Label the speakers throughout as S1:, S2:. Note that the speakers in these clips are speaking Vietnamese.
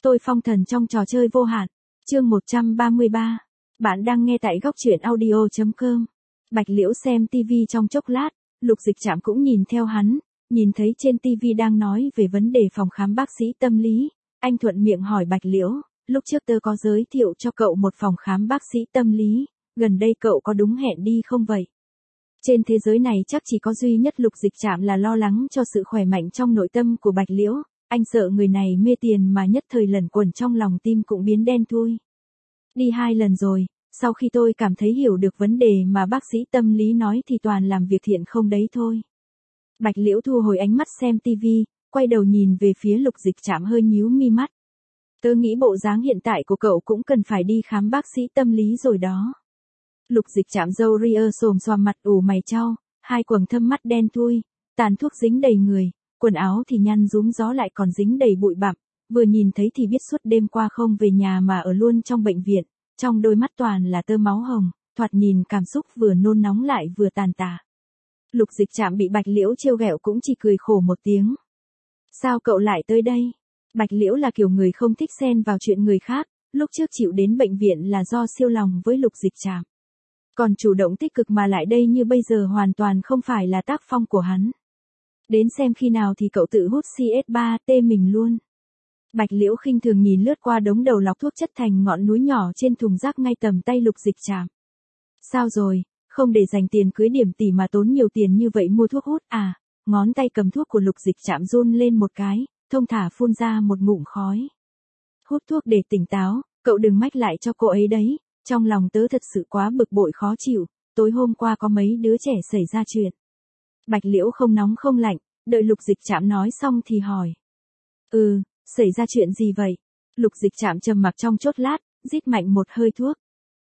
S1: tôi phong thần trong trò chơi vô hạn. Chương 133. Bạn đang nghe tại góc truyện audio.com. Bạch Liễu xem tivi trong chốc lát, Lục Dịch Trạm cũng nhìn theo hắn, nhìn thấy trên tivi đang nói về vấn đề phòng khám bác sĩ tâm lý. Anh thuận miệng hỏi Bạch Liễu, lúc trước tớ có giới thiệu cho cậu một phòng khám bác sĩ tâm lý, gần đây cậu có đúng hẹn đi không vậy? Trên thế giới này chắc chỉ có duy nhất Lục Dịch Trạm là lo lắng cho sự khỏe mạnh trong nội tâm của Bạch Liễu, anh sợ người này mê tiền mà nhất thời lẩn quẩn trong lòng tim cũng biến đen thui. Đi 2 lần rồi, sau khi tôi cảm thấy hiểu được vấn đề mà bác sĩ tâm lý nói thì toàn làm việc thiện không đấy thôi. Bạch Liễu thu hồi ánh mắt xem tivi, quay đầu nhìn về phía Lục Dịch Trạm hơi nhíu mi mắt. Tớ nghĩ bộ dáng hiện tại của cậu cũng cần phải đi khám bác sĩ tâm lý rồi đó. Lục Dịch Trạm râu ria xồm xoàm mặt ủ mày chau, hai quầng thâm mắt đen thui, tàn thuốc dính đầy người, quần áo thì nhăn rúm gió lại còn dính đầy bụi bặm, vừa nhìn thấy thì biết suốt đêm qua không về nhà mà ở luôn trong bệnh viện, trong đôi mắt toàn là tơ máu hồng, thoạt nhìn cảm xúc vừa nôn nóng lại vừa tàn tạ. Lục Dịch Trạm bị Bạch Liễu trêu ghẹo cũng chỉ cười khổ một tiếng. Sao cậu lại tới đây? Bạch Liễu là kiểu người không thích xen vào chuyện người khác, lúc trước chịu đến bệnh viện là do siêu lòng với Lục Dịch Trạm. Còn chủ động tích cực mà lại đây như bây giờ hoàn toàn không phải là tác phong của hắn. Đến xem khi nào thì cậu tự hút CS3T mình luôn. Bạch Liễu khinh thường nhìn lướt qua đống đầu lọc thuốc chất thành ngọn núi nhỏ trên thùng rác ngay tầm tay Lục Dịch Trạm. Sao rồi, không để dành tiền cưới điểm tỷ mà tốn nhiều tiền như vậy mua thuốc hút à? Ngón tay cầm thuốc của Lục Dịch Trạm run lên một cái, thông thả phun ra một ngụm khói. Hút thuốc để tỉnh táo, cậu đừng mách lại cho cô ấy đấy, trong lòng tớ thật sự quá bực bội khó chịu, tối hôm qua có mấy đứa trẻ xảy ra chuyện. Bạch Liễu không nóng không lạnh, đợi Lục Dịch Trạm nói xong thì hỏi. Xảy ra chuyện gì vậy? Lục Dịch Trạm trầm mặc trong chốc lát, rít mạnh một hơi thuốc.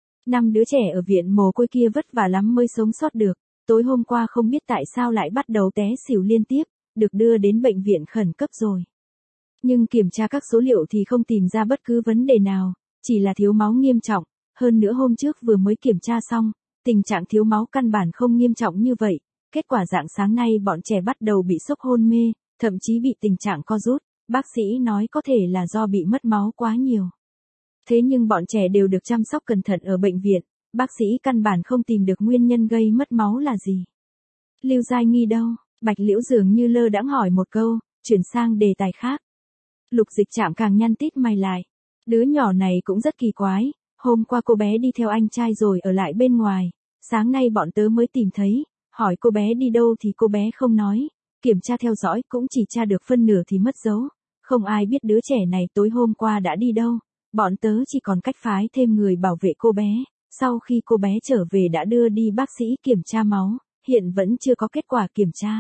S1: 5 đứa trẻ ở viện mồ côi kia vất vả lắm mới sống sót được, tối hôm qua không biết tại sao lại bắt đầu té xỉu liên tiếp, được đưa đến bệnh viện khẩn cấp rồi. Nhưng kiểm tra các số liệu thì không tìm ra bất cứ vấn đề nào, chỉ là thiếu máu nghiêm trọng, hơn nữa hôm trước vừa mới kiểm tra xong, tình trạng thiếu máu căn bản không nghiêm trọng như vậy, kết quả rạng sáng nay bọn trẻ bắt đầu bị sốc hôn mê, thậm chí bị tình trạng co rút, bác sĩ nói có thể là do bị mất máu quá nhiều. Thế nhưng bọn trẻ đều được chăm sóc cẩn thận ở bệnh viện, bác sĩ căn bản không tìm được nguyên nhân gây mất máu là gì. Lưu Giai Nghi đâu? Bạch Liễu dường như lơ đãng hỏi một câu, chuyển sang đề tài khác. Lục Dịch Trạm càng nhăn tít mày lại. Đứa nhỏ này cũng rất kỳ quái, hôm qua cô bé đi theo anh trai rồi ở lại bên ngoài, sáng nay bọn tớ mới tìm thấy, hỏi cô bé đi đâu thì cô bé không nói, kiểm tra theo dõi cũng chỉ tra được phân nửa thì mất dấu, không ai biết đứa trẻ này tối hôm qua đã đi đâu, bọn tớ chỉ còn cách phái thêm người bảo vệ cô bé, sau khi cô bé trở về đã đưa đi bác sĩ kiểm tra máu, hiện vẫn chưa có kết quả kiểm tra.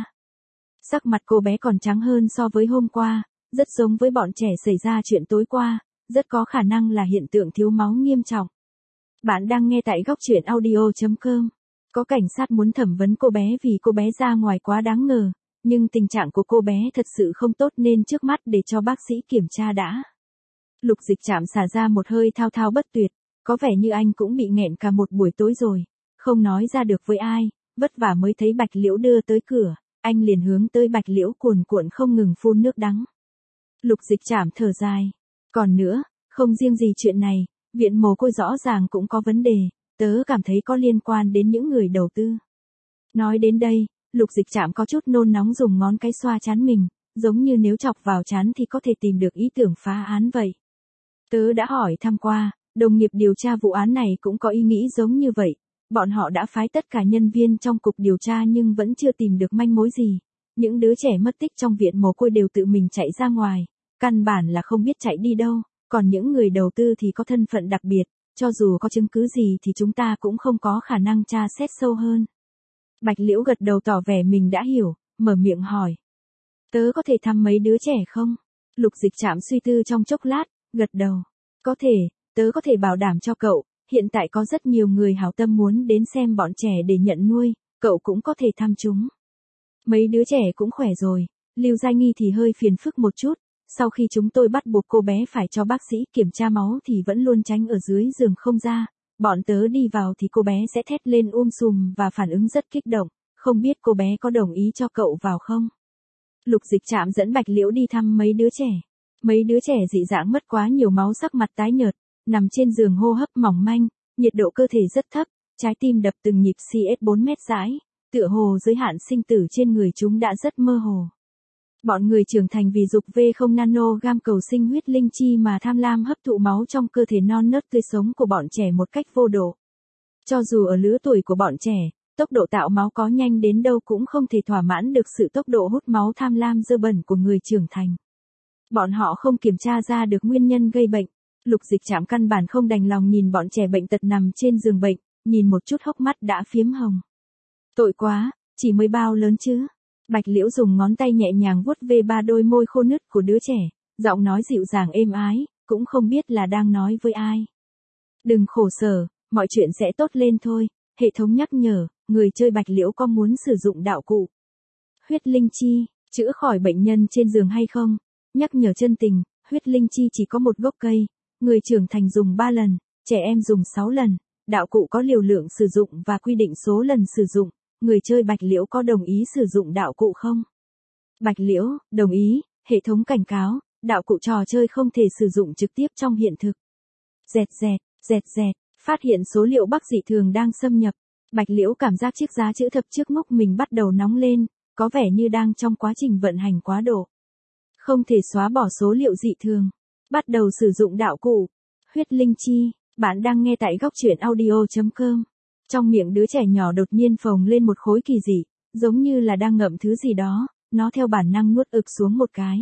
S1: Sắc mặt cô bé còn trắng hơn so với hôm qua, rất giống với bọn trẻ xảy ra chuyện tối qua, rất có khả năng là hiện tượng thiếu máu nghiêm trọng. Bạn đang nghe tại góc truyện audio.com. Có cảnh sát muốn thẩm vấn cô bé vì cô bé ra ngoài quá đáng ngờ, nhưng tình trạng của cô bé thật sự không tốt nên trước mắt để cho bác sĩ kiểm tra đã. Lục Dịch Trạm xả ra một hơi thao thao bất tuyệt, có vẻ như anh cũng bị nghẹn cả một buổi tối rồi, không nói ra được với ai, vất vả mới thấy Bạch Liễu đưa tới cửa, anh liền hướng tới Bạch Liễu cuồn cuộn không ngừng phun nước đắng. Lục Dịch Trạm thở dài. Còn nữa, không riêng gì chuyện này, viện mồ côi rõ ràng cũng có vấn đề, tớ cảm thấy có liên quan đến những người đầu tư. Nói đến đây, Lục Dịch Trạm có chút nôn nóng dùng ngón cái xoa trán mình, giống như nếu chọc vào trán thì có thể tìm được ý tưởng phá án vậy. Tớ đã hỏi thăm qua, đồng nghiệp điều tra vụ án này cũng có ý nghĩ giống như vậy, bọn họ đã phái tất cả nhân viên trong cục điều tra nhưng vẫn chưa tìm được manh mối gì. Những đứa trẻ mất tích trong viện mồ côi đều tự mình chạy ra ngoài, căn bản là không biết chạy đi đâu, còn những người đầu tư thì có thân phận đặc biệt, cho dù có chứng cứ gì thì chúng ta cũng không có khả năng tra xét sâu hơn. Bạch Liễu gật đầu tỏ vẻ mình đã hiểu, mở miệng hỏi. Tớ có thể thăm mấy đứa trẻ không? Lục Dịch Trạm suy tư trong chốc lát, gật đầu. Có thể, tớ có thể bảo đảm cho cậu, hiện tại có rất nhiều người hảo tâm muốn đến xem bọn trẻ để nhận nuôi, cậu cũng có thể thăm chúng. Mấy đứa trẻ cũng khỏe rồi, Lưu Giai Nghi thì hơi phiền phức một chút, sau khi chúng tôi bắt buộc cô bé phải cho bác sĩ kiểm tra máu thì vẫn luôn tránh ở dưới giường không ra, bọn tớ đi vào thì cô bé sẽ thét lên sùm và phản ứng rất kích động, không biết cô bé có đồng ý cho cậu vào không? Lục Dịch Trạm dẫn Bạch Liễu đi thăm mấy đứa trẻ. Mấy đứa trẻ dị dạng mất quá nhiều máu, sắc mặt tái nhợt, nằm trên giường hô hấp mỏng manh, nhiệt độ cơ thể rất thấp, trái tim đập từng nhịp CS 4 mét rãi, tựa hồ giới hạn sinh tử trên người chúng đã rất mơ hồ. Bọn người trưởng thành vì dục V0 nanogam cầu sinh huyết linh chi mà tham lam hấp thụ máu trong cơ thể non nớt tươi sống của bọn trẻ một cách vô độ. Cho dù ở lứa tuổi của bọn trẻ, tốc độ tạo máu có nhanh đến đâu cũng không thể thỏa mãn được sự tốc độ hút máu tham lam dơ bẩn của người trưởng thành. Bọn họ không kiểm tra ra được nguyên nhân gây bệnh. Lục Dịch Trạm căn bản không đành lòng nhìn bọn trẻ bệnh tật nằm trên giường bệnh, nhìn một chút hốc mắt đã phiếm hồng. Tội quá, chỉ mới bao lớn chứ. Bạch Liễu dùng ngón tay nhẹ nhàng vuốt về ba đôi môi khô nứt của đứa trẻ, giọng nói dịu dàng êm ái, cũng không biết là đang nói với ai. Đừng khổ sở, mọi chuyện sẽ tốt lên thôi. Hệ thống nhắc nhở, người chơi Bạch Liễu có muốn sử dụng đạo cụ huyết linh chi, chữa khỏi bệnh nhân trên giường hay không? Nhắc nhở chân tình, huyết linh chi chỉ có một gốc cây, người trưởng thành dùng 3 lần, trẻ em dùng 6 lần, đạo cụ có liều lượng sử dụng và quy định số lần sử dụng, người chơi Bạch Liễu có đồng ý sử dụng đạo cụ không? Bạch Liễu, đồng ý, hệ thống cảnh cáo, đạo cụ trò chơi không thể sử dụng trực tiếp trong hiện thực. Dẹt, phát hiện số liệu Bắc dị thường đang xâm nhập, Bạch Liễu cảm giác chiếc giá chữ thập trước ngốc mình bắt đầu nóng lên, có vẻ như đang trong quá trình vận hành quá độ. Không thể xóa bỏ số liệu dị thường. Bắt đầu sử dụng đạo cụ huyết linh chi. Bạn đang nghe tại góc truyện audio.com. Trong miệng đứa trẻ nhỏ đột nhiên phồng lên một khối kỳ dị, giống như là đang ngậm thứ gì đó, nó theo bản năng nuốt ực xuống một cái.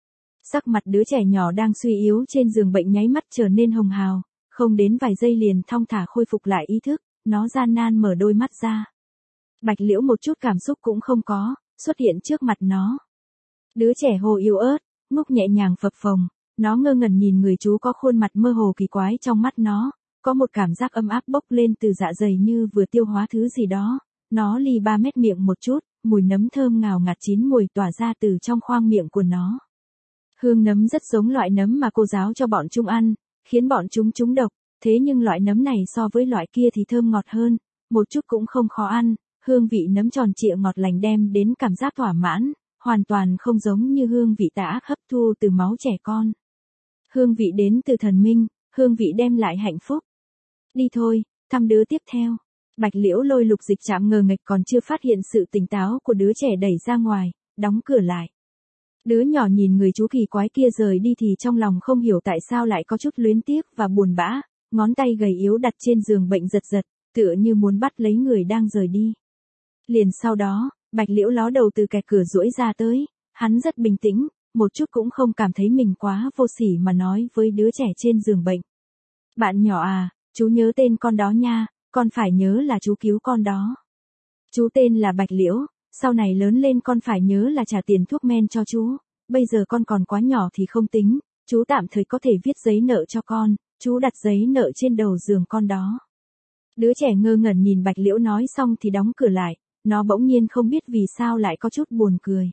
S1: Sắc mặt đứa trẻ nhỏ đang suy yếu trên giường bệnh nháy mắt trở nên hồng hào, không đến vài giây liền thong thả khôi phục lại ý thức, nó gian nan mở đôi mắt ra. Bạch Liễu một chút cảm xúc cũng không có, xuất hiện trước mặt nó. Đứa trẻ hồ yếu ớt, ngốc nhẹ nhàng phập phồng, nó ngơ ngẩn nhìn người chú có khuôn mặt mơ hồ kỳ quái trong mắt nó, có một cảm giác ấm áp bốc lên từ dạ dày như vừa tiêu hóa thứ gì đó. Nó lì 3 mét miệng một chút, mùi nấm thơm ngào ngạt chín mùi tỏa ra từ trong khoang miệng của nó. Hương nấm rất giống loại nấm mà cô giáo cho bọn chúng ăn, khiến bọn chúng trúng độc, thế nhưng loại nấm này so với loại kia thì thơm ngọt hơn, một chút cũng không khó ăn, hương vị nấm tròn trịa ngọt lành đem đến cảm giác thỏa mãn, hoàn toàn không giống như hương vị tà ác hấp thu từ máu trẻ con. Hương vị đến từ thần minh, hương vị đem lại hạnh phúc. Đi thôi, thăm đứa tiếp theo. Bạch Liễu lôi Lục Dịch Trạm ngờ nghệch còn chưa phát hiện sự tỉnh táo của đứa trẻ đẩy ra ngoài, đóng cửa lại. Đứa nhỏ nhìn người chú kỳ quái kia rời đi thì trong lòng không hiểu tại sao lại có chút luyến tiếc và buồn bã, ngón tay gầy yếu đặt trên giường bệnh giật giật, tựa như muốn bắt lấy người đang rời đi. Liền sau đó, Bạch Liễu ló đầu từ kẹt cửa duỗi ra tới, hắn rất bình tĩnh, một chút cũng không cảm thấy mình quá vô sỉ mà nói với đứa trẻ trên giường bệnh. Bạn nhỏ à, chú nhớ tên con đó nha, con phải nhớ là chú cứu con đó. Chú tên là Bạch Liễu, sau này lớn lên con phải nhớ là trả tiền thuốc men cho chú, bây giờ con còn quá nhỏ thì không tính, chú tạm thời có thể viết giấy nợ cho con, chú đặt giấy nợ trên đầu giường con đó. Đứa trẻ ngơ ngẩn nhìn Bạch Liễu nói xong thì đóng cửa lại, nó bỗng nhiên không biết vì sao lại có chút buồn cười.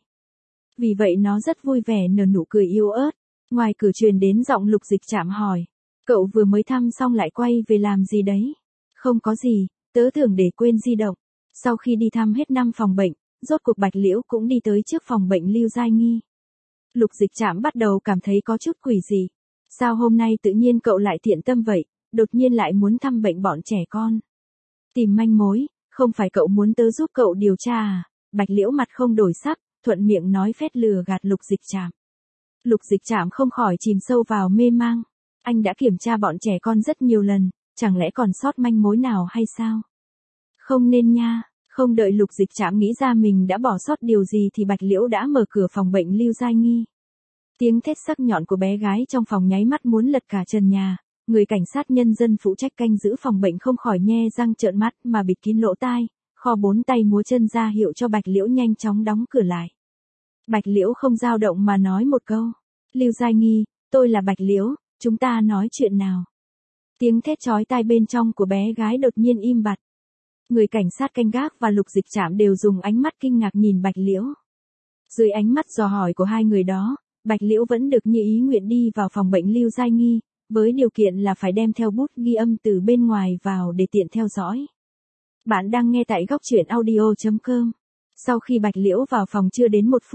S1: Vì vậy nó rất vui vẻ nở nụ cười yếu ớt, ngoài cửa truyền đến giọng Lục Dịch Trạm hỏi, cậu vừa mới thăm xong lại quay về làm gì đấy? Không có gì, tớ tưởng để quên di động. Sau khi đi thăm hết 5 phòng bệnh, rốt cuộc Bạch Liễu cũng đi tới trước phòng bệnh Lưu Giai Nghi. Lục Dịch Trạm bắt đầu cảm thấy có chút quỷ dị. Sao hôm nay tự nhiên cậu lại thiện tâm vậy, đột nhiên lại muốn thăm bệnh bọn trẻ con? Tìm manh mối, không phải cậu muốn tớ giúp cậu điều tra à? Bạch Liễu mặt không đổi sắc, thuận miệng nói phét lừa gạt Lục Dịch Trạm. Lục Dịch Trạm không khỏi chìm sâu vào mê mang. Anh đã kiểm tra bọn trẻ con rất nhiều lần, chẳng lẽ còn sót manh mối nào hay sao? Không nên nha. Không đợi Lục Dịch Trạm nghĩ ra mình đã bỏ sót điều gì thì Bạch Liễu đã mở cửa phòng bệnh Lưu Giai Nghi. Tiếng thét sắc nhọn của bé gái trong phòng nháy mắt muốn lật cả trần nhà. Người cảnh sát nhân dân phụ trách canh giữ phòng bệnh không khỏi nhe răng trợn mắt mà bịt kín lỗ tai, khò 4 tay múa chân ra hiệu cho Bạch Liễu nhanh chóng đóng cửa lại. Bạch Liễu không dao động mà nói một câu. Lưu Giai Nghi, tôi là Bạch Liễu, chúng ta nói chuyện nào. Tiếng thét chói tai bên trong của bé gái đột nhiên im bặt. Người cảnh sát canh gác và Lục Dịch Trạm đều dùng ánh mắt kinh ngạc nhìn Bạch Liễu. Dưới ánh mắt dò hỏi của hai người đó, Bạch Liễu vẫn được như ý nguyện đi vào phòng bệnh Lưu Giai Nghi, với điều kiện là phải đem theo bút ghi âm từ bên ngoài vào để tiện theo dõi. Bạn đang nghe tại góc truyện audio.com. Sau khi Bạch Liễu vào phòng chưa đến 1 phút,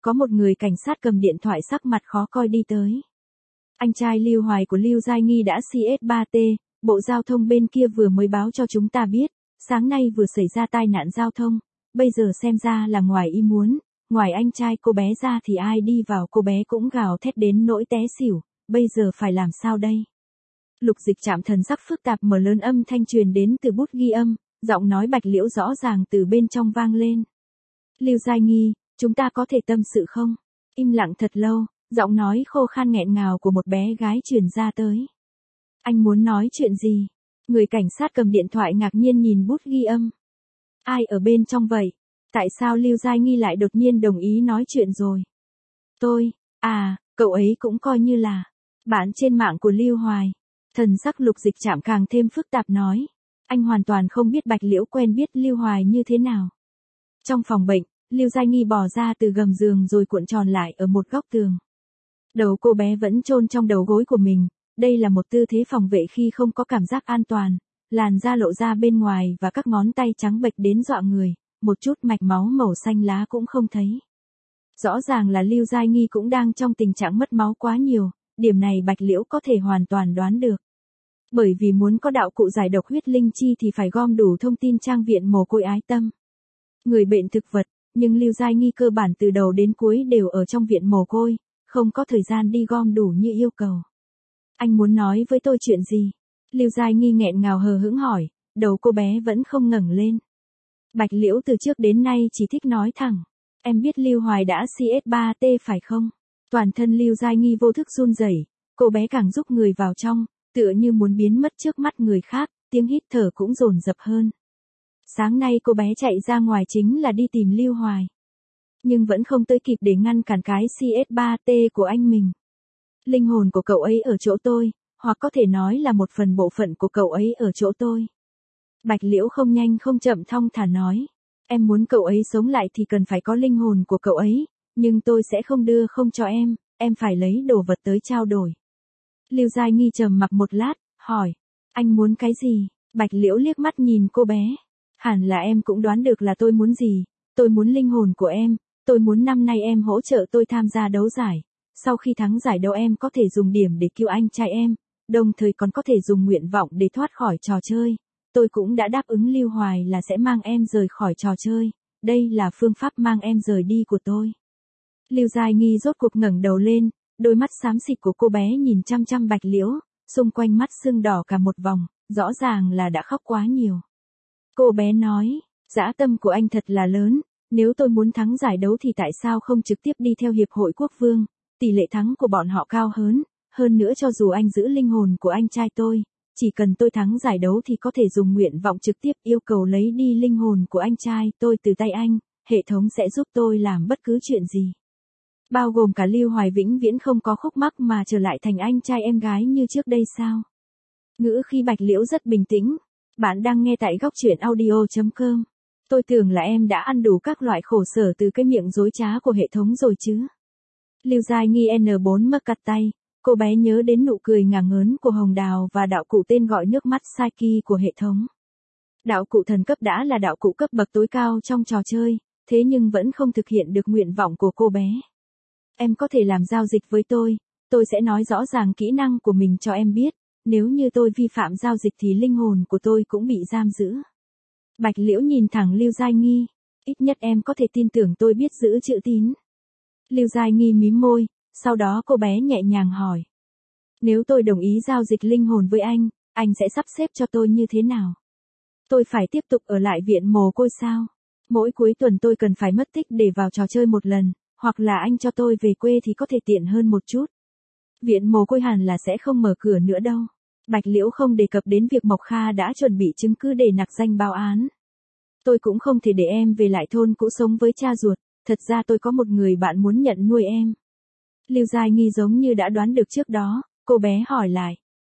S1: có một người cảnh sát cầm điện thoại sắc mặt khó coi đi tới. Anh trai Lưu Hoài của Lưu Giai Nghi đã CS3T, Bộ Giao thông bên kia vừa mới báo cho chúng ta biết, sáng nay vừa xảy ra tai nạn giao thông, bây giờ xem ra là ngoài ý muốn, ngoài anh trai cô bé ra thì ai đi vào cô bé cũng gào thét đến nỗi té xỉu, bây giờ phải làm sao đây? Lục Dịch Trạm thần sắc phức tạp mở lớn âm thanh truyền đến từ bút ghi âm, giọng nói Bạch Liễu rõ ràng từ bên trong vang lên. Lưu Giai Nghi, chúng ta có thể tâm sự không? Im lặng thật lâu, giọng nói khô khan nghẹn ngào của một bé gái truyền ra tới. Anh muốn nói chuyện gì? Người cảnh sát cầm điện thoại ngạc nhiên nhìn bút ghi âm. Ai ở bên trong vậy? Tại sao Lưu Giai Nghi lại đột nhiên đồng ý nói chuyện rồi? Tôi, cậu ấy cũng coi như là bạn trên mạng của Lưu Hoài. Thần sắc Lục Dịch Trạm càng thêm phức tạp nói. Anh hoàn toàn không biết Bạch Liễu quen biết Lưu Hoài như thế nào. Trong phòng bệnh, Lưu Giai Nghi bò ra từ gầm giường rồi cuộn tròn lại ở một góc tường. Đầu cô bé vẫn chôn trong đầu gối của mình, đây là một tư thế phòng vệ khi không có cảm giác an toàn, làn da lộ ra bên ngoài và các ngón tay trắng bệch đến dọa người, một chút mạch máu màu xanh lá cũng không thấy. Rõ ràng là Lưu Giai Nghi cũng đang trong tình trạng mất máu quá nhiều, điểm này Bạch Liễu có thể hoàn toàn đoán được. Bởi vì muốn có đạo cụ giải độc huyết linh chi thì phải gom đủ thông tin trang viện mồ côi ái tâm. Người bệnh thực vật, nhưng Lưu Giai Nghi cơ bản từ đầu đến cuối đều ở trong viện mồ côi, không có thời gian đi gom đủ như yêu cầu. Anh muốn nói với tôi chuyện gì? Lưu Giai Nghi nghẹn ngào hờ hững hỏi, đầu cô bé vẫn không ngẩng lên. Bạch Liễu từ trước đến nay chỉ thích nói thẳng. Em biết Lưu Hoài đã CS3T phải không? Toàn thân Lưu Giai Nghi vô thức run rẩy, cô bé càng rúc người vào trong, tựa như muốn biến mất trước mắt người khác, tiếng hít thở cũng dồn dập hơn. Sáng nay cô bé chạy ra ngoài chính là đi tìm Lưu Hoài. Nhưng vẫn không tới kịp để ngăn cản cái CS3T của anh mình. Linh hồn của cậu ấy ở chỗ tôi, hoặc có thể nói là một phần bộ phận của cậu ấy ở chỗ tôi. Bạch Liễu không nhanh không chậm thong thả nói. Em muốn cậu ấy sống lại thì cần phải có linh hồn của cậu ấy, nhưng tôi sẽ không đưa không cho em phải lấy đồ vật tới trao đổi. Lưu Giai Nghi trầm mặc một lát, hỏi, anh muốn cái gì? Bạch Liễu liếc mắt nhìn cô bé. Hẳn là em cũng đoán được là tôi muốn gì, tôi muốn linh hồn của em, tôi muốn năm nay em hỗ trợ tôi tham gia đấu giải. Sau khi thắng giải đấu em có thể dùng điểm để cứu anh trai em, đồng thời còn có thể dùng nguyện vọng để thoát khỏi trò chơi. Tôi cũng đã đáp ứng Lưu Hoài là sẽ mang em rời khỏi trò chơi, đây là phương pháp mang em rời đi của tôi. Lưu Giai Nghi rốt cuộc ngẩng đầu lên, đôi mắt xám xịt của cô bé nhìn chăm chăm Bạch Liễu, xung quanh mắt sưng đỏ cả một vòng, rõ ràng là đã khóc quá nhiều. Cô bé nói, dã tâm của anh thật là lớn, nếu tôi muốn thắng giải đấu thì tại sao không trực tiếp đi theo Hiệp hội Quốc Vương, tỷ lệ thắng của bọn họ cao hơn nữa cho dù anh giữ linh hồn của anh trai tôi, chỉ cần tôi thắng giải đấu thì có thể dùng nguyện vọng trực tiếp yêu cầu lấy đi linh hồn của anh trai tôi từ tay anh, hệ thống sẽ giúp tôi làm bất cứ chuyện gì. Bao gồm cả Lưu Hoài vĩnh viễn không có khúc mắc mà trở lại thành anh trai em gái như trước đây sao? Ngữ khí Bạch Liễu rất bình tĩnh. Bạn đang nghe tại góc truyện audio.com. Tôi tưởng là em đã ăn đủ các loại khổ sở từ cái miệng dối trá của hệ thống rồi chứ. Lưu Giai Nghi N4 mắc cặt tay, cô bé nhớ đến nụ cười ngả ngớn của Hồng Đào và đạo cụ tên gọi nước mắt Psyche của hệ thống. Đạo cụ thần cấp đã là đạo cụ cấp bậc tối cao trong trò chơi, thế nhưng vẫn không thực hiện được nguyện vọng của cô bé. Em có thể làm giao dịch với tôi sẽ nói rõ ràng kỹ năng của mình cho em biết, nếu như tôi vi phạm giao dịch thì linh hồn của tôi cũng bị giam giữ. Bạch Liễu nhìn thẳng Lưu Giai Nghi, ít nhất em có thể tin tưởng tôi biết giữ chữ tín. Lưu Giai Nghi mím môi, sau đó cô bé nhẹ nhàng hỏi. Nếu tôi đồng ý giao dịch linh hồn với anh sẽ sắp xếp cho tôi như thế nào? Tôi phải tiếp tục ở lại viện mồ côi sao? Mỗi cuối tuần tôi cần phải mất tích để vào trò chơi một lần, hoặc là anh cho tôi về quê thì có thể tiện hơn một chút. Viện mồ côi hẳn là sẽ không mở cửa nữa đâu. Bạch Liễu không đề cập đến việc Mộc Kha đã chuẩn bị chứng cứ để nặc danh báo án. Tôi cũng không thể để em về lại thôn cũ sống với cha ruột, thật ra tôi có một người bạn muốn nhận nuôi em. Lưu Giai Nghi giống như đã đoán được trước đó, cô bé hỏi lại.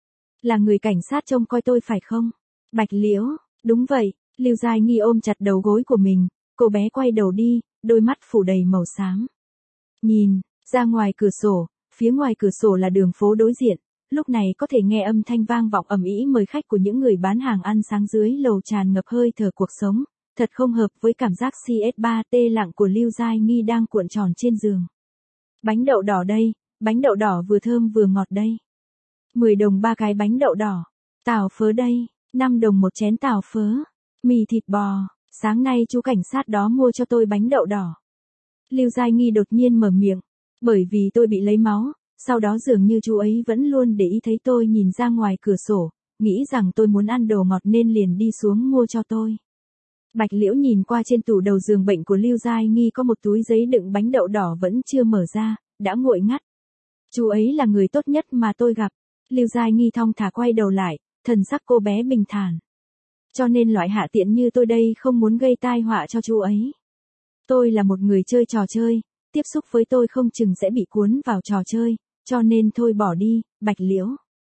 S1: Là người cảnh sát trông coi tôi phải không? Bạch Liễu, đúng vậy, Lưu Giai Nghi ôm chặt đầu gối của mình, cô bé quay đầu đi, đôi mắt phủ đầy màu xám. Nhìn ra ngoài cửa sổ, phía ngoài cửa sổ là đường phố đối diện, lúc này có thể nghe âm thanh vang vọng ầm ĩ mời khách của những người bán hàng ăn sáng dưới lầu tràn ngập hơi thở cuộc sống, thật không hợp với cảm giác CS3T lặng của Lưu Giai Nghi đang cuộn tròn trên giường. Bánh đậu đỏ đây, bánh đậu đỏ vừa thơm vừa ngọt đây. 10 đồng 3 cái bánh đậu đỏ. Tàu phớ đây, 5 đồng một chén tàu phớ. Mì thịt bò, sáng nay chú cảnh sát đó mua cho tôi bánh đậu đỏ. Lưu Giai Nghi đột nhiên mở miệng, bởi vì tôi bị lấy máu, sau đó dường như chú ấy vẫn luôn để ý thấy tôi nhìn ra ngoài cửa sổ, nghĩ rằng tôi muốn ăn đồ ngọt nên liền đi xuống mua cho tôi. Bạch Liễu nhìn qua trên tủ đầu giường bệnh của Lưu Giai Nghi có một túi giấy đựng bánh đậu đỏ vẫn chưa mở ra, đã nguội ngắt. Chú ấy là người tốt nhất mà tôi gặp. Lưu Giai Nghi thong thả quay đầu lại, thần sắc cô bé bình thản. Cho nên loại hạ tiện như tôi đây không muốn gây tai họa cho chú ấy. Tôi là một người chơi trò chơi, tiếp xúc với tôi không chừng sẽ bị cuốn vào trò chơi, cho nên thôi bỏ đi, Bạch Liễu.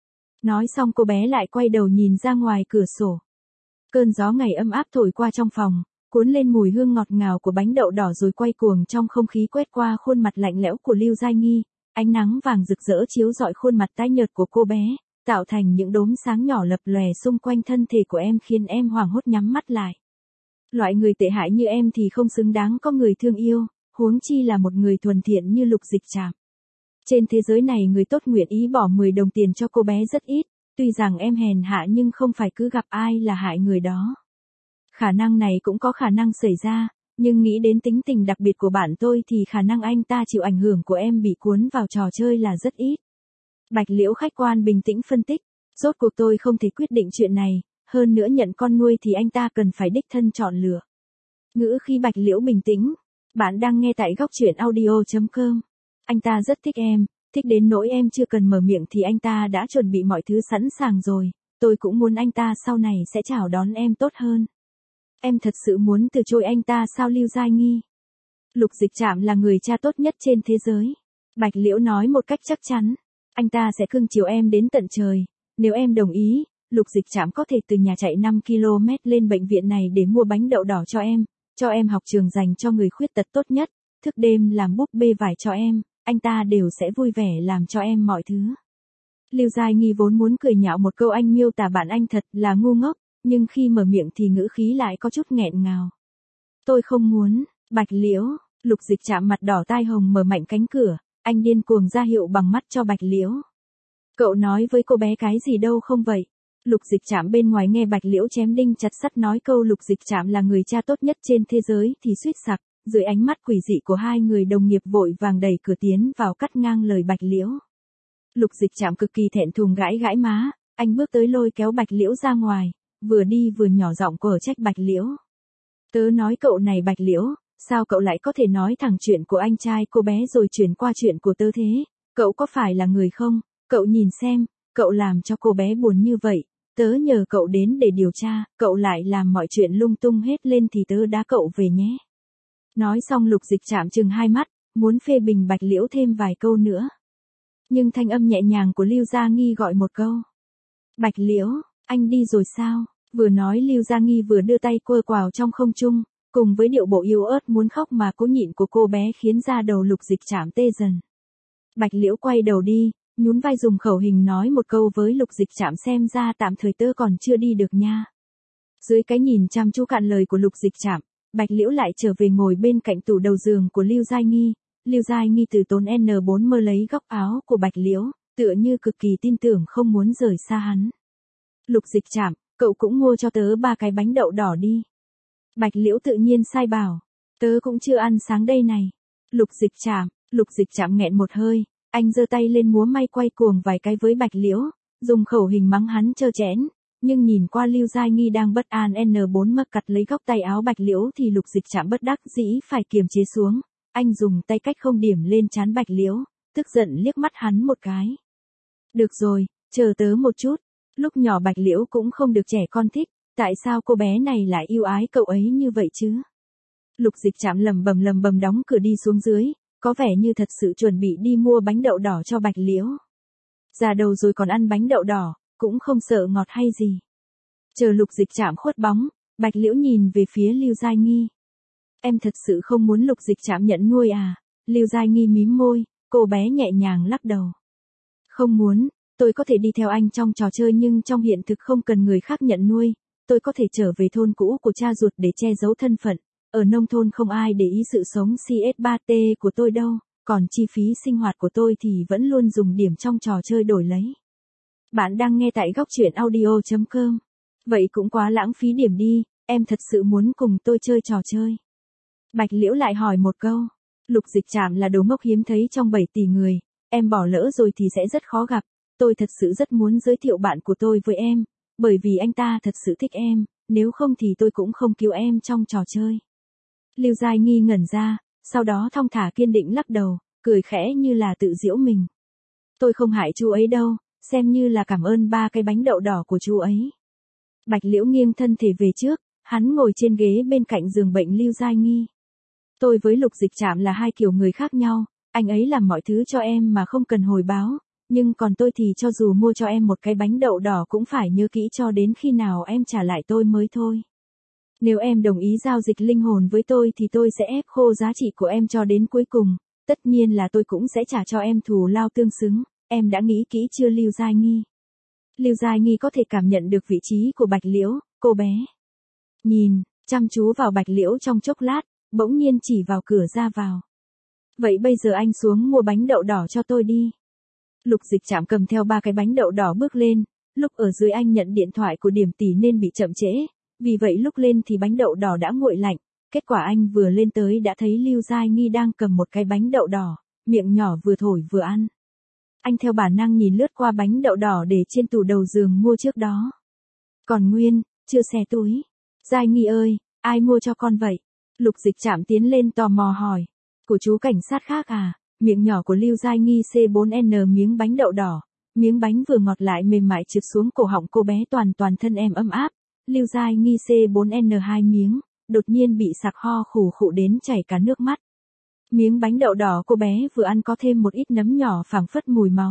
S1: Nói xong cô bé lại quay đầu nhìn ra ngoài cửa sổ. Cơn gió ngày ấm áp thổi qua trong phòng, cuốn lên mùi hương ngọt ngào của bánh đậu đỏ rồi quay cuồng trong không khí quét qua khuôn mặt lạnh lẽo của Lưu Giai Nghi, ánh nắng vàng rực rỡ chiếu rọi khuôn mặt tái nhợt của cô bé, tạo thành những đốm sáng nhỏ lập lòe xung quanh thân thể của em khiến em hoảng hốt nhắm mắt lại. Loại người tệ hại như em thì không xứng đáng có người thương yêu, huống chi là một người thuần thiện như Lục Dịch Trạm. Trên thế giới này người tốt nguyện ý bỏ 10 đồng tiền cho cô bé rất ít, tuy rằng em hèn hạ nhưng không phải cứ gặp ai là hại người đó. Khả năng này cũng có khả năng xảy ra, nhưng nghĩ đến tính tình đặc biệt của bạn tôi thì khả năng anh ta chịu ảnh hưởng của em bị cuốn vào trò chơi là rất ít. Bạch Liễu khách quan bình tĩnh phân tích, rốt cuộc tôi không thể quyết định chuyện này, hơn nữa nhận con nuôi thì anh ta cần phải đích thân chọn lựa. Ngữ khi Bạch Liễu bình tĩnh, bạn đang nghe tại góc truyện audio.com. Anh ta rất thích em, thích đến nỗi em chưa cần mở miệng thì anh ta đã chuẩn bị mọi thứ sẵn sàng rồi, tôi cũng muốn anh ta sau này sẽ chào đón em tốt hơn. Em thật sự muốn từ chối anh ta sao Lưu Giai Nghi? Lục Dịch Trạm là người cha tốt nhất trên thế giới. Bạch Liễu nói một cách chắc chắn, anh ta sẽ cưng chiều em đến tận trời, nếu em đồng ý, Lục Dịch Trạm có thể từ nhà chạy 5 km lên bệnh viện này để mua bánh đậu đỏ cho em học trường dành cho người khuyết tật tốt nhất, thức đêm làm búp bê vải cho em, anh ta đều sẽ vui vẻ làm cho em mọi thứ. Lưu Giai Nghi vốn muốn cười nhạo một câu anh miêu tả bạn anh thật là ngu ngốc, nhưng khi mở miệng thì ngữ khí lại có chút nghẹn ngào. Tôi không muốn, Bạch Liễu. Lục Dịch Trạm mặt đỏ tai hồng mở mạnh cánh cửa, anh điên cuồng ra hiệu bằng mắt cho Bạch Liễu. Cậu nói với cô bé cái gì đâu không vậy? Lục Dịch Trạm bên ngoài nghe Bạch Liễu chém đinh chặt sắt nói câu Lục Dịch Trạm là người cha tốt nhất trên thế giới thì suýt sặc, dưới ánh mắt quỷ dị của hai người đồng nghiệp vội vàng đẩy cửa tiến vào cắt ngang lời Bạch Liễu. Lục Dịch Trạm cực kỳ thẹn thùng gãi gãi má, anh bước tới lôi kéo Bạch Liễu ra ngoài, vừa đi vừa nhỏ giọng cở trách Bạch Liễu. Tớ nói cậu này Bạch Liễu, sao cậu lại có thể nói thẳng chuyện của anh trai cô bé rồi chuyển qua chuyện của tớ thế? Cậu có phải là người không? Cậu nhìn xem, cậu làm cho cô bé buồn như vậy, tớ nhờ cậu đến để điều tra, cậu lại làm mọi chuyện lung tung hết lên thì tớ đá cậu về nhé. Nói xong Lục Dịch Trạm trừng hai mắt, muốn phê bình Bạch Liễu thêm vài câu nữa. Nhưng thanh âm nhẹ nhàng của Lưu Gia Nghi gọi một câu. Bạch Liễu, anh đi rồi sao? Vừa nói Lưu Gia Nghi vừa đưa tay quơ quào trong không trung, cùng với điệu bộ yếu ớt muốn khóc mà cố nhịn của cô bé khiến da đầu Lục Dịch Trạm tê dần. Bạch Liễu quay đầu đi, nhún vai dùng khẩu hình nói một câu với Lục Dịch Trạm xem ra tạm thời tớ còn chưa đi được nha. Dưới cái nhìn chăm chú cạn lời của Lục Dịch Trạm, Bạch Liễu lại trở về ngồi bên cạnh tủ đầu giường của Lưu Giai Nghi. Lưu Giai Nghi từ tốn N4 mơ lấy góc áo của Bạch Liễu, tựa như cực kỳ tin tưởng không muốn rời xa hắn. Lục Dịch Trạm, cậu cũng mua cho tớ 3 cái bánh đậu đỏ đi. Bạch Liễu tự nhiên sai bảo, tớ cũng chưa ăn sáng đây này. Lục Dịch Trạm nghẹn một hơi, anh giơ tay lên múa may quay cuồng vài cái với Bạch Liễu, dùng khẩu hình mắng hắn trơ trẽn, nhưng nhìn qua Lưu Giai Nghi đang bất an N4 mơ cặt lấy góc tay áo Bạch Liễu thì Lục Dịch Trạm bất đắc dĩ phải kiềm chế xuống, anh dùng tay cách không điểm lên trán Bạch Liễu, tức giận liếc mắt hắn một cái. Được rồi, chờ tớ một chút. Lúc nhỏ Bạch Liễu cũng không được trẻ con thích, tại sao cô bé này lại yêu ái cậu ấy như vậy chứ? Lục Dịch Trạm lầm bầm đóng cửa đi xuống dưới, có vẻ như thật sự chuẩn bị đi mua bánh đậu đỏ cho Bạch Liễu. Già đầu rồi còn ăn bánh đậu đỏ, cũng không sợ ngọt hay gì. Chờ Lục Dịch Trạm khuất bóng, Bạch Liễu nhìn về phía Lưu Giai Nghi. Em thật sự không muốn Lục Dịch Trạm nhận nuôi à? Lưu Giai Nghi mím môi, cô bé nhẹ nhàng lắc đầu. Không muốn, tôi có thể đi theo anh trong trò chơi nhưng trong hiện thực không cần người khác nhận nuôi, tôi có thể trở về thôn cũ của cha ruột để che giấu thân phận. Ở nông thôn không ai để ý sự sống CS3T của tôi đâu, còn chi phí sinh hoạt của tôi thì vẫn luôn dùng điểm trong trò chơi đổi lấy. Bạn đang nghe tại góc truyện audio.com. Vậy cũng quá lãng phí điểm đi, em thật sự muốn cùng tôi chơi trò chơi. Bạch Liễu lại hỏi một câu. Lục Dịch Trạm là đồ ngốc hiếm thấy trong 7 tỷ người, em bỏ lỡ rồi thì sẽ rất khó gặp. Tôi thật sự rất muốn giới thiệu bạn của tôi với em, bởi vì anh ta thật sự thích em, nếu không thì tôi cũng không cứu em trong trò chơi. Lưu Giai Nghi ngẩn ra, sau đó thong thả kiên định lắc đầu, cười khẽ như là tự giễu mình. Tôi không hại chú ấy đâu, xem như là cảm ơn 3 cái bánh đậu đỏ của chú ấy. Bạch Liễu nghiêng thân thể về trước, hắn ngồi trên ghế bên cạnh giường bệnh Lưu Giai Nghi. Tôi với Lục Dịch Trạm là hai kiểu người khác nhau, anh ấy làm mọi thứ cho em mà không cần hồi báo, nhưng còn tôi thì cho dù mua cho em một cái bánh đậu đỏ cũng phải nhớ kỹ cho đến khi nào em trả lại tôi mới thôi. Nếu em đồng ý giao dịch linh hồn với tôi thì tôi sẽ ép khô giá trị của em cho đến cuối cùng, tất nhiên là tôi cũng sẽ trả cho em thù lao tương xứng, em đã nghĩ kỹ chưa Lưu Giai Nghi? Lưu Giai Nghi có thể cảm nhận được vị trí của Bạch Liễu, cô bé. Nhìn, chăm chú vào Bạch Liễu trong chốc lát, bỗng nhiên chỉ vào cửa ra vào. Vậy bây giờ anh xuống mua bánh đậu đỏ cho tôi đi. Lục Dịch Trạm cầm theo 3 cái bánh đậu đỏ bước lên, lúc ở dưới anh nhận điện thoại của Điểm Tỷ nên bị chậm trễ, vì vậy lúc lên thì bánh đậu đỏ đã nguội lạnh, kết quả anh vừa lên tới đã thấy Lưu Giai Nghi đang cầm một cái bánh đậu đỏ, miệng nhỏ vừa thổi vừa ăn. Anh theo bản năng nhìn lướt qua bánh đậu đỏ để trên tủ đầu giường mua trước đó. Còn nguyên, chưa xé túi. Giai Nghi ơi, ai mua cho con vậy? Lục Dịch Trạm tiến lên tò mò hỏi. Của chú cảnh sát khác à? Miệng nhỏ của Lưu Giai Nghi C4N miếng bánh đậu đỏ. Miếng bánh vừa ngọt lại mềm mại trượt xuống cổ họng cô bé toàn thân em ấm áp. Lưu Giai Nghi C4N2 miếng, đột nhiên bị sặc ho khủ khụ đến chảy cả nước mắt. Miếng bánh đậu đỏ cô bé vừa ăn có thêm một ít nấm nhỏ phảng phất mùi máu.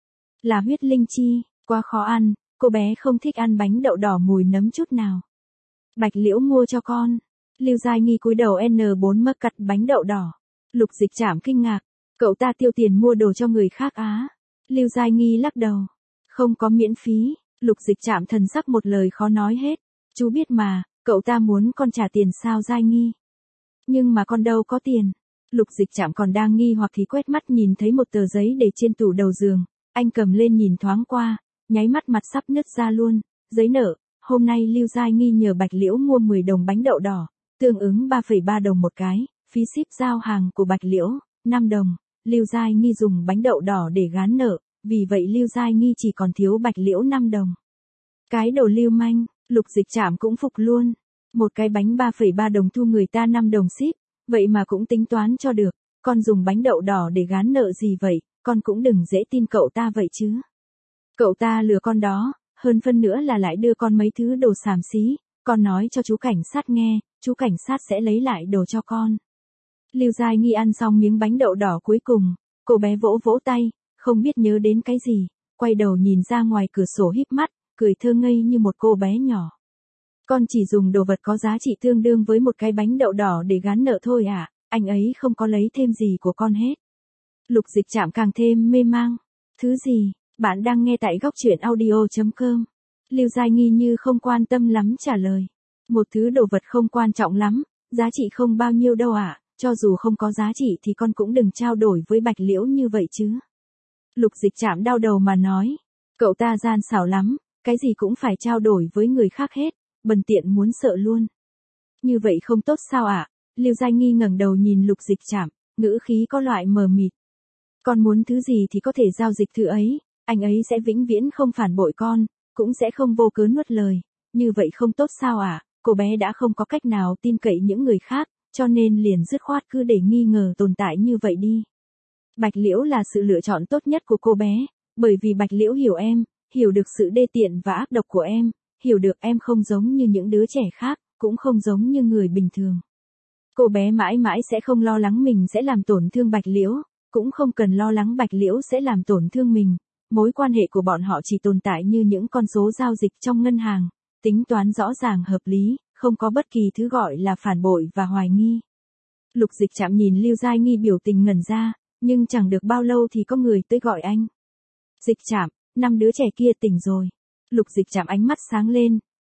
S1: Là huyết linh chi, quá khó ăn, cô bé không thích ăn bánh đậu đỏ mùi nấm chút nào. Bạch Liễu mua cho con. Lưu Giai Nghi cúi đầu N4 mấc cặt bánh đậu đỏ. Lục Dịch Trạm kinh ngạc, cậu ta tiêu tiền mua đồ cho người khác á? Lưu Giai Nghi lắc đầu. Không có miễn phí. Lục Dịch Trạm thần sắc một lời khó nói hết. Chú biết mà, cậu ta muốn con trả tiền sao Giai Nghi? Nhưng mà con đâu có tiền. Lục Dịch Trạm còn đang nghi hoặc thì quét mắt nhìn thấy một tờ giấy để trên tủ đầu giường. Anh cầm lên nhìn thoáng qua, nháy mắt mặt sắp nứt ra luôn. Giấy nợ, hôm nay Lưu Giai Nghi nhờ Bạch Liễu mua 10 đồng bánh đậu đỏ, tương ứng 3,3 đồng một cái. Phí ship giao hàng của Bạch Liễu, 5 đồng. Lưu Giai Nghi dùng bánh đậu đỏ để gán nợ, vì vậy Lưu Giai Nghi chỉ còn thiếu Bạch Liễu 5 đồng. Cái đồ lưu manh, Lục Dịch Trạm cũng phục luôn. Một cái bánh 3,3 đồng thu người ta 5 đồng ship, vậy mà cũng tính toán cho được. Con dùng bánh đậu đỏ để gán nợ gì vậy, con cũng đừng dễ tin cậu ta vậy chứ. Cậu ta lừa con đó, hơn phân nữa là lại đưa con mấy thứ đồ xàm xí, con nói cho chú cảnh sát nghe, chú cảnh sát sẽ lấy lại đồ cho con. Lưu Giai Nghi ăn xong miếng bánh đậu đỏ cuối cùng, cô bé vỗ vỗ tay, không biết nhớ đến cái gì, quay đầu nhìn ra ngoài cửa sổ híp mắt, cười thơ ngây như một cô bé nhỏ. Con chỉ dùng đồ vật có giá trị tương đương với một cái bánh đậu đỏ để gán nợ thôi à, anh ấy không có lấy thêm gì của con hết. Lục Dịch Trạm càng thêm mê mang. Thứ gì? Bạn đang nghe tại góc truyện audio.com. Lưu Giai Nghi như không quan tâm lắm trả lời. Một thứ đồ vật không quan trọng lắm, giá trị không bao nhiêu đâu ạ, cho dù không có giá trị thì con cũng đừng trao đổi với Bạch Liễu như vậy chứ. Lục Dịch Trạm đau đầu mà nói. Cậu ta gian xảo lắm, cái gì cũng phải trao đổi với người khác hết, bần tiện muốn sợ luôn. Như vậy không tốt sao ạ? Lưu Giai Nghi ngẩng đầu nhìn Lục Dịch Trạm, ngữ khí có loại mờ mịt. Con muốn thứ gì thì có thể giao dịch thứ ấy, anh ấy sẽ vĩnh viễn không phản bội con, cũng sẽ không vô cớ nuốt lời. Như vậy không tốt sao ạ? Cô bé đã không có cách nào tin cậy những người khác, cho nên liền dứt khoát cứ để nghi ngờ tồn tại như vậy đi. Bạch Liễu là sự lựa chọn tốt nhất của cô bé, bởi vì Bạch Liễu hiểu em, hiểu được sự đê tiện và ác độc của em, hiểu được em không giống như những đứa trẻ khác, cũng không giống như người bình thường. Cô bé mãi mãi sẽ không lo lắng mình sẽ làm tổn thương Bạch Liễu, cũng không cần lo lắng Bạch Liễu sẽ làm tổn thương mình. Mối quan hệ của bọn họ chỉ tồn tại như những con số giao dịch trong ngân hàng, tính toán rõ ràng hợp lý, không có bất kỳ thứ gọi là phản bội và hoài nghi. Lục Dịch Trạm nhìn Lưu Giai Nghi biểu tình ngẩn ra, nhưng chẳng được bao lâu thì có người tới gọi anh. Dịch Trạm, 5 đứa trẻ kia tỉnh rồi. Lục Dịch Trạm ánh mắt sáng lên,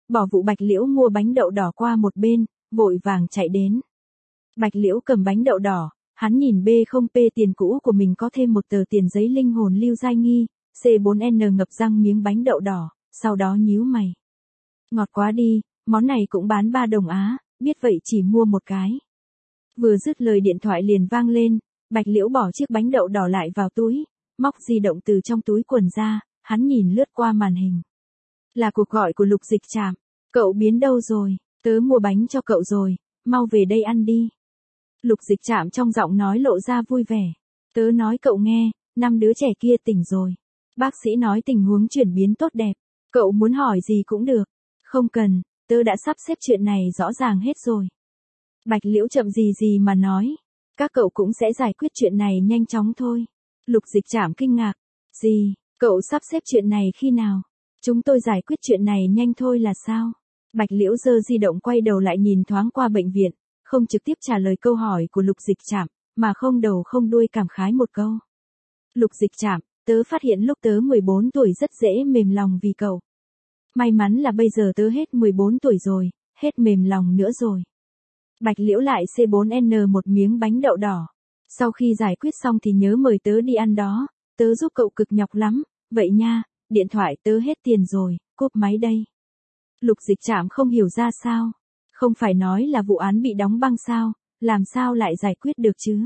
S1: Bỏ vụ Bạch Liễu mua bánh đậu đỏ qua một bên, vội vàng chạy đến. Bạch Liễu cầm bánh đậu đỏ, hắn nhìn B0P tiền cũ của mình có thêm một tờ tiền giấy linh hồn Lưu Giai Nghi, C4N ngập răng miếng bánh đậu đỏ, sau đó nhíu mày. Ngọt quá đi, món này cũng bán 3 đồng á, biết vậy chỉ mua một cái. Vừa dứt lời điện thoại liền vang lên, Bạch Liễu bỏ chiếc bánh đậu đỏ lại vào túi, móc di động từ trong túi quần ra, hắn nhìn lướt qua màn hình. Là cuộc gọi của Lục Dịch Trạm. Cậu biến đâu rồi? Tớ mua bánh cho cậu rồi, mau về đây ăn đi. Lục Dịch Trạm trong giọng nói lộ ra vui vẻ. Tớ nói cậu nghe, 5 đứa trẻ kia tỉnh rồi. Bác sĩ nói tình huống chuyển biến tốt đẹp. Cậu muốn hỏi gì cũng được. Không cần, tớ đã sắp xếp chuyện này rõ ràng hết rồi. Bạch Liễu chậm gì gì mà nói. Các cậu cũng sẽ giải quyết chuyện này nhanh chóng thôi. Lục Dịch Trạm kinh ngạc. Gì, cậu sắp xếp chuyện này khi nào? Chúng tôi giải quyết chuyện này nhanh thôi là sao? Bạch Liễu giơ di động quay đầu lại nhìn thoáng qua bệnh viện, không trực tiếp trả lời câu hỏi của Lục Dịch Trạm, mà không đầu không đuôi cảm khái một câu. Lục Dịch Trạm, tớ phát hiện lúc tớ 14 tuổi rất dễ mềm lòng vì cậu. May mắn là bây giờ tớ hết 14 tuổi rồi, hết mềm lòng nữa rồi. Bạch Liễu lại C4N một miếng bánh đậu đỏ. Sau khi giải quyết xong thì nhớ mời tớ đi ăn đó, tớ giúp cậu cực nhọc lắm, vậy nha, điện thoại tớ hết tiền rồi, cúp máy đây. Lục Dịch Trạm không hiểu ra sao. Không phải nói là vụ án bị đóng băng sao, làm sao lại giải quyết được chứ?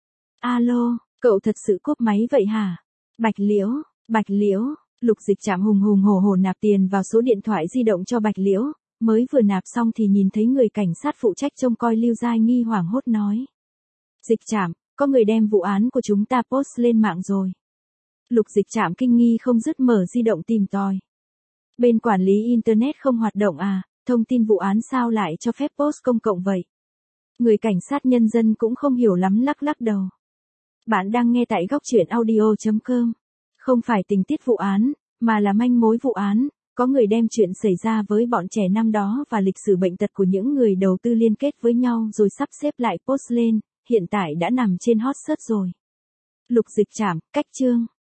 S1: Alo, cậu thật sự cúp máy vậy hả? Bạch Liễu, Lục Dịch Trạm hùng hùng hổ hổ nạp tiền vào số điện thoại di động cho Bạch Liễu, mới vừa nạp xong thì nhìn thấy người cảnh sát phụ trách trông coi Lưu Giai Nghi hoảng hốt nói. Dịch Trạm, có người đem vụ án của chúng ta post lên mạng rồi. Lục Dịch Trạm kinh nghi không dứt mở di động tìm tòi. Bên quản lý Internet không hoạt động à, thông tin vụ án sao lại cho phép post công cộng vậy? Người cảnh sát nhân dân cũng không hiểu lắm lắc lắc đầu. Bạn đang nghe tại góc truyện audio.com. Không phải tình tiết vụ án, mà là manh mối vụ án, có người đem chuyện xảy ra với bọn trẻ năm đó và lịch sử bệnh tật của những người đầu tư liên kết với nhau rồi sắp xếp lại post lên, hiện tại đã nằm trên hot search rồi. Lục Dịch Trạm, cách chương.